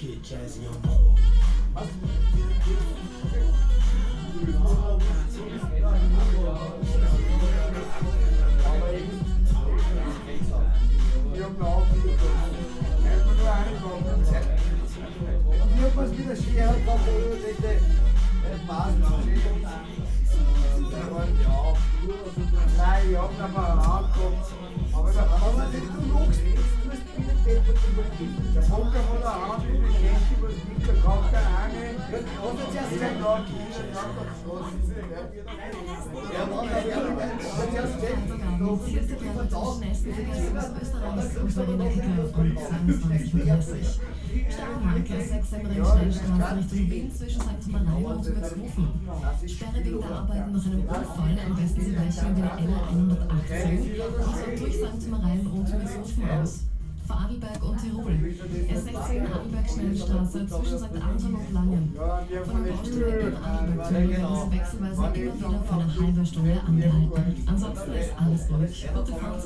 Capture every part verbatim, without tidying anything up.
Get jazzy on the was wieder schwer kommt, ja, nein, ich hab noch mal angekommen, aber da kann man nicht so los, du musst wieder Tempo zu der Bunker hat eine Hand, die Geschenke, was nicht, da kommt der eine, was hat zuerst gesagt, ja, ja, Mann, der hat zuerst gesagt, Hier ist der Körper des schnellsten Verkehrs Österreichs und Verrinnerkicker von zweiundzwanzig Uhr dreißig. Sternmarke sechs am Ringsteinstraße Richtung Wien zwischen Sankt Marien und Würzhofen. Sperre wegen der Arbeiten nach einem Unfall, am besten Sie weichen über die L hundertachtzehn und durch Sankt Marien und Würzhofen aus. Vorarlberg und Tirol. S sechzehn Arlberg-Schnellstraße zwischen Sankt Anton und Langen. Von der Baustelle in Arlberg werden Sie wechselweise immer wieder für eine halbe Stunde angehalten. Ansonsten ist alles ruhig. Gute Fahrt.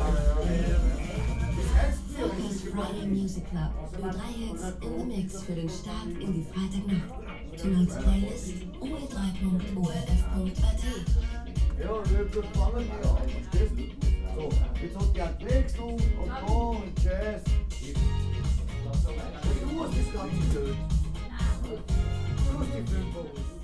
Focus Friday Music Club. Die drei Hits in the Mix für den Start in die Freitagnacht. Tonight's Playlist o e drei punkt o r f punkt a t. Ja, das fangen wir an, verstehst du? So, jetzt hat der Wechsel und Go und Jazz. Du hast das Ganze gehört. Du hast die fünf Euro.